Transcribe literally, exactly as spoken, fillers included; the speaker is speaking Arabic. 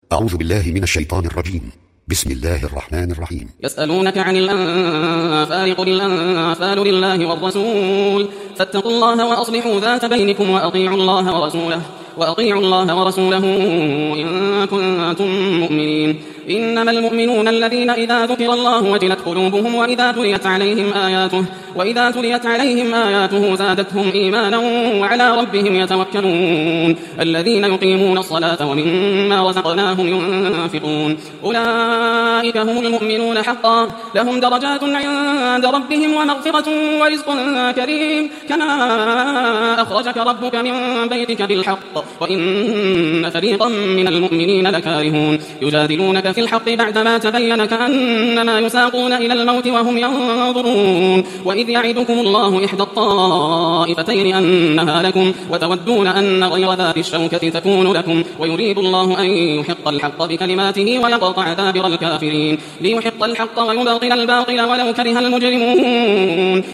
أعوذ بالله من الشيطان الرجيم. بسم الله الرحمن الرحيم. يسألونك عن الأنفال قل الأنفال لله والرسول فاتقوا الله وأصلحوا ذات بينكم وأطيعوا الله ورسوله وأطيعوا الله ورسوله إن كنتم مؤمنين. إنما المؤمنون الذين إذا ذكر الله وجلت قلوبهم وإذا تليت عليهم آياته وإذا تليت عليهم آياته زادتهم إيمانا وعلى ربهم يتوكلون. الذين يقيمون الصلاة ومما رزقناهم ينفقون أولئك هم المؤمنون حقا لهم درجات عند ربهم ومغفرة ورزق كريم. كما أخرجك ربك من بيتك بالحق وإن فريقا من المؤمنين لكارهون يجادلونك في الحق بعدما تبين كأنما يساقون إلى الموت وهم ينظرون. وإذ يعدكم الله إحدى الطائفتين أنها لكم وتودون أن غير ذات الشوكة تكون لكم ويريد الله أن يحق الحق بكلماته ويقطع دابر الكافرين ليحق الحق ويبطل الباطل ولو كره المجرمون.